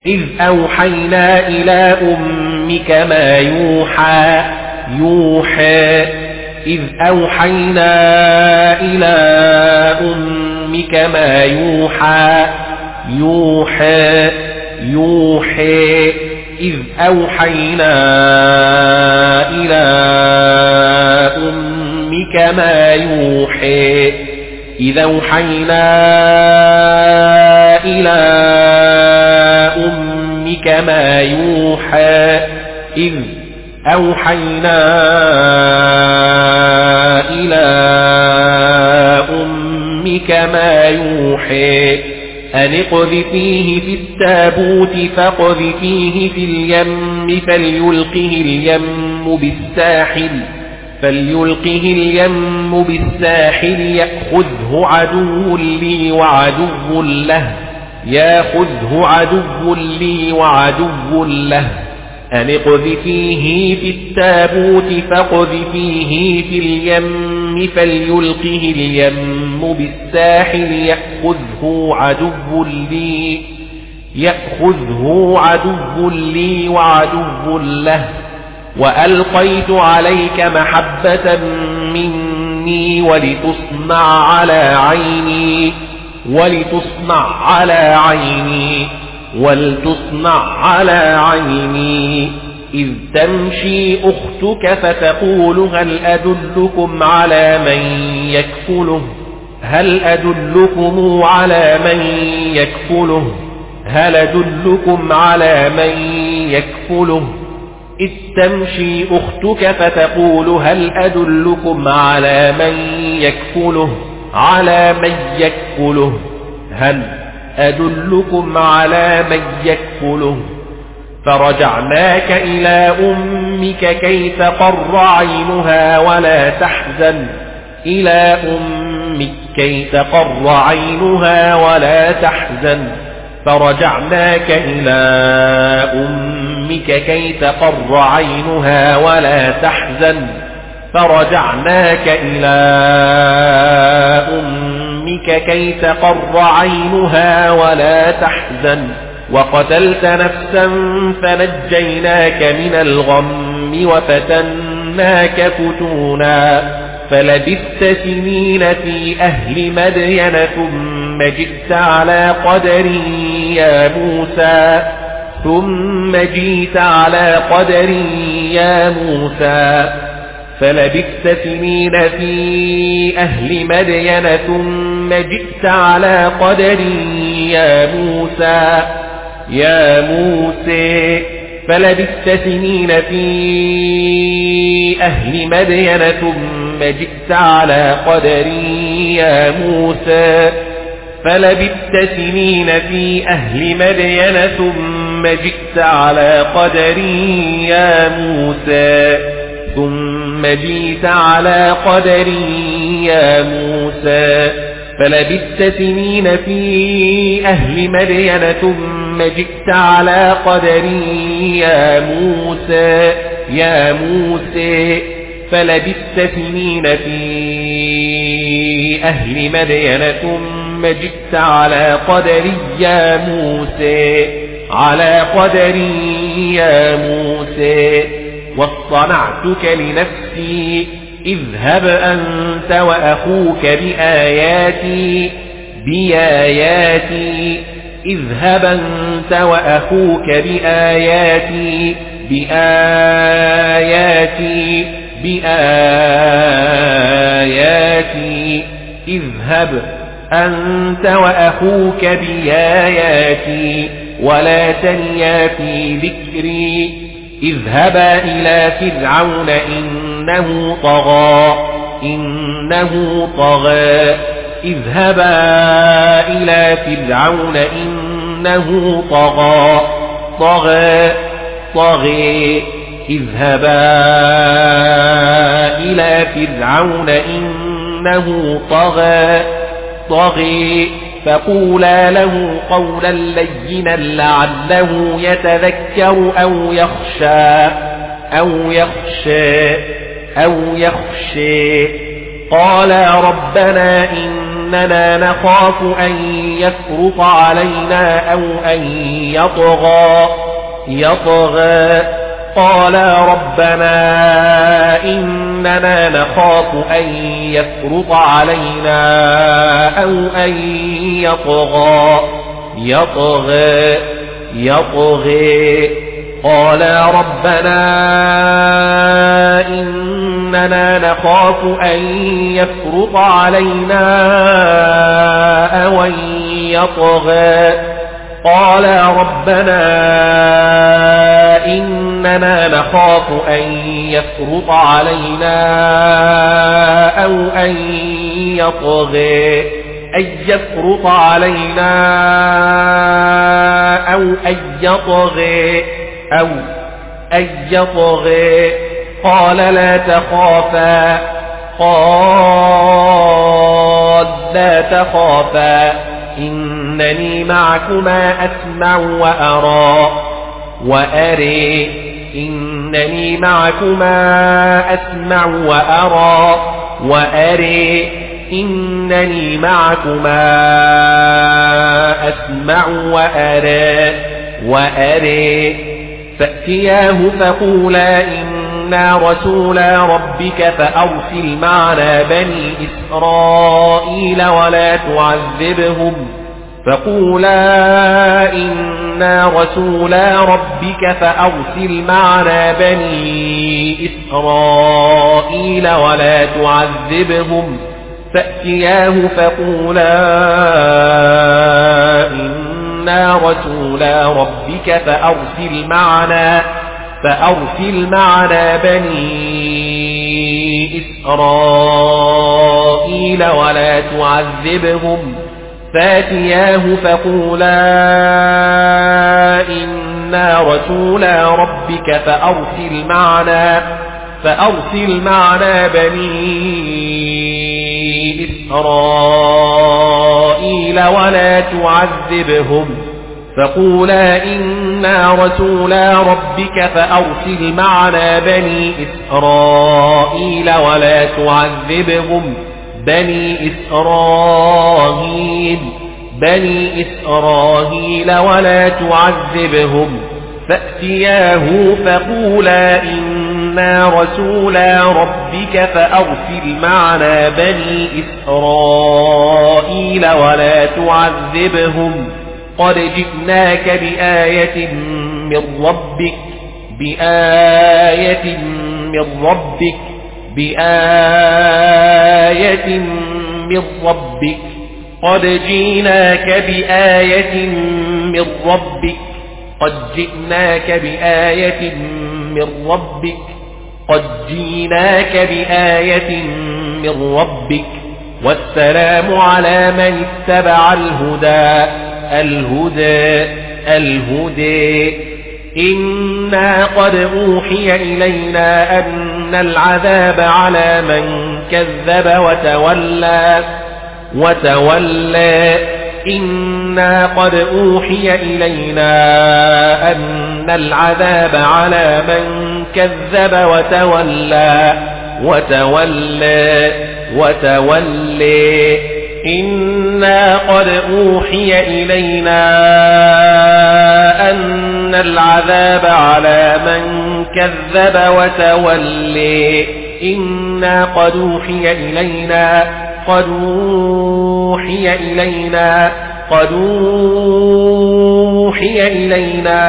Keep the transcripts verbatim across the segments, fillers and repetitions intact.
إذ أوحينا إلى أمك ما يوحى يوحى إذ أوحينا إلى أمك ما يوحى يوحى يوحى إذ أوحينا إلى أمك ما يوحى إذ أوحينا إلى أمك ما يوحى إذ أوحينا إلى أمك ما يوحى أن اقذفيه في التابوت فاقذفيه في اليم فليلقه اليم بالساحل فليلقه اليم بالساحل يأخذه عدو لي وعدو له يأخذه عدو لي وعدو له أن اقذفيه في التابوت فاقذفيه في اليم فليلقه اليم بالساحل يأخذه عدو لي يأخذه عدو لي وعدو له وألقيت عليك محبة مني ولتصنع على عيني ولتصنع على عيني ولتصنع على عيني إذ تمشي أختك فتقول هل أدلكم على من يكفله هل أدلكم على من يكفله هل أدلكم على من يكفله إذ تمشي أختك فتقول هل أدلكم على من يكفله على من يكفله هل أدلكم على من يكفله فرجعناك إلى أمك كي تقر عينها ولا تحزن إلى أمك كي تقر عينها ولا تحزن فرجعناك إلى أمك كي تقر عينها ولا تحزن فرجعناك إلى أمك كي تقر عينها ولا تحزن وقتلت نفسا فنجيناك من الغم وفتناك فتونا فلبثت سنين في أهل مدين ثم جئت على قدري يا موسى ثم جئت على قدري يا موسى فلبثت سنين في أهل مدين ثم جئت على قدري يا موسى يا موسى فلبثت سنين في أهل مدين ثم جئت على قدري يا موسى فلبثت سنين في أهل مدين ثم جئت على قدري يا موسى ثم جئت على قدري يا موسى فلبثت سنين في أهل مدين ثم جئت على قدري يا موسى يا موسى فلبثت سنين في أهل مدين ثم جئت على قدري يا موسى على قدري يا موسى واصطنعتك لنفسي اذهب أنت وأخوك بآياتي بآياتي اذهب أنت وأخوك بآياتي بآياتي بآياتي اذهب أنت وأخوك بآياتي ولا تنيا في ذكري اذهبا إلى فرعون إنه طغى إنه طغى اذهبا إلى فرعون إنه طغى طغى طغى اذهبا إلى فرعون إنه طغى طغى فقولا له قولا لينا لعله يتذكر أو يخشى أو يخشى أو يخشى قالا ربنا إن إننا نخاف أن يفرط علينا أو أن يطغى يطغى قال ربنا إننا نخاف أن يفرط علينا أو أن يطغى يطغى يطغى قال ربنا إننا نخاف أن يفرط علينا أو أن يطغى قال ربنا إننا نخاف أن يفرط علينا أو أن يطغى أن يفرط علينا أو أن يطغى أو أن يطغى قال لا تخافا قال لا تخافا إنني معكما أسمع وأرى وأري إنني معكما أسمع وأرى وأري إنني معكما أسمع وأرى وأري فأتياه فقولا إنا رسولا ربك فأرسل معنا بني إسرائيل ولا تعذبهم فقولا إنا رسولا ربك فأرسل معنا بني إسرائيل ولا تعذبهم فأتياه فقولا إنا رسولا ربك فأرسل معنا فأرسل معنا بني إسرائيل ولا تعذبهم فاتياه فقولا إنا رسولا ربك فأرسل معنا فأرسل معنا بني إسرائيل ولا تعذبهم فقولا إنا رسولا ربك فأرسل معنا بني إسرائيل ولا تعذبهم بني إسرائيل بني إسرائيل ولا تعذبهم فأتياه فقولا إنا رسولا ربك فأرسل معنا بني إسرائيل ولا تعذبهم قد جئناك بآية من ربك بآية من ربك بآية من ربك قد جئناك بآية من ربك قد جئناك بآية من ربك قد جئناك بآية من ربك والسلام على من اتبع الهدى الهدى الهدى إنا قد أوحي إلينا أن العذاب على من كذب وتولى وتولى إنا قد أوحي إلينا أن العذاب على من كذب وتولى وتولى وتولى إنا قد أوحي إلينا أن العذاب على من كذب وتولى إنا قد أوحي إلينا قد أوحي إلينا قد أوحي إلينا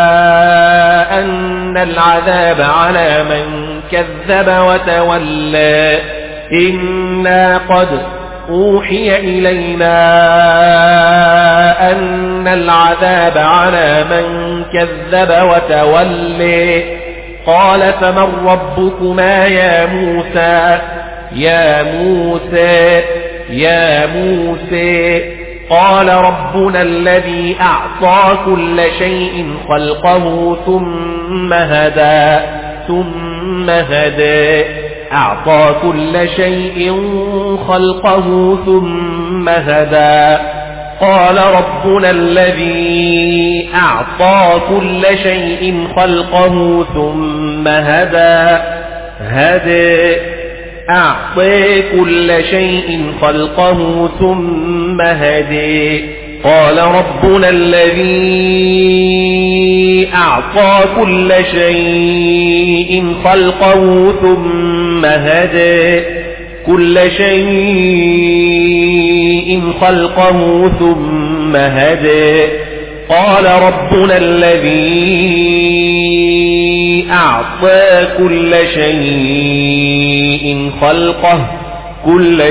أن العذاب على من كذب وتولى إنا قد أوحي إلينا أن العذاب على من كذب وتولى قال فمن ربكما يا موسى يا موسى يا موسى قال ربنا الذي أعطى كل شيء خلقه ثم هدى ثم هدى أعطى كل شيء خلقه ثم هدى قال ربنا الذي أعطى كل شيء خلقه ثم هدى هدى أعطي كل شيء خلقه ثم هدي قال ربنا الذي أعطى كل شيء خلقه ثم هدي كل شيء خلقه ثم هدي قال ربنا الذي أعطى كل شيء خلقه كل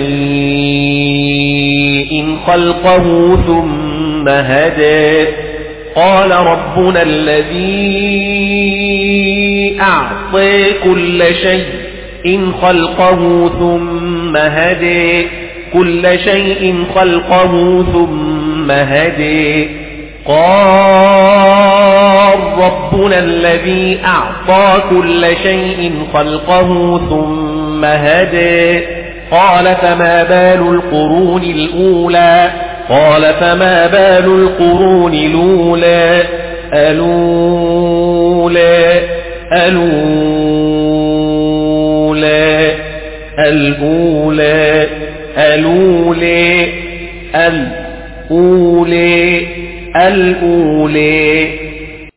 شيء خلقه ثم هدى قال ربنا الذي أعطى كل شيء خلقه ثم هدى كل شيء خلقه ثم هدى قال ربنا الذي أعطى كل شيء خلقه ثم هدى قال فما بال القرون الأولى قال فما بال القرون الأولى الأولى الأولى الأولى الأولى الأولى الأولى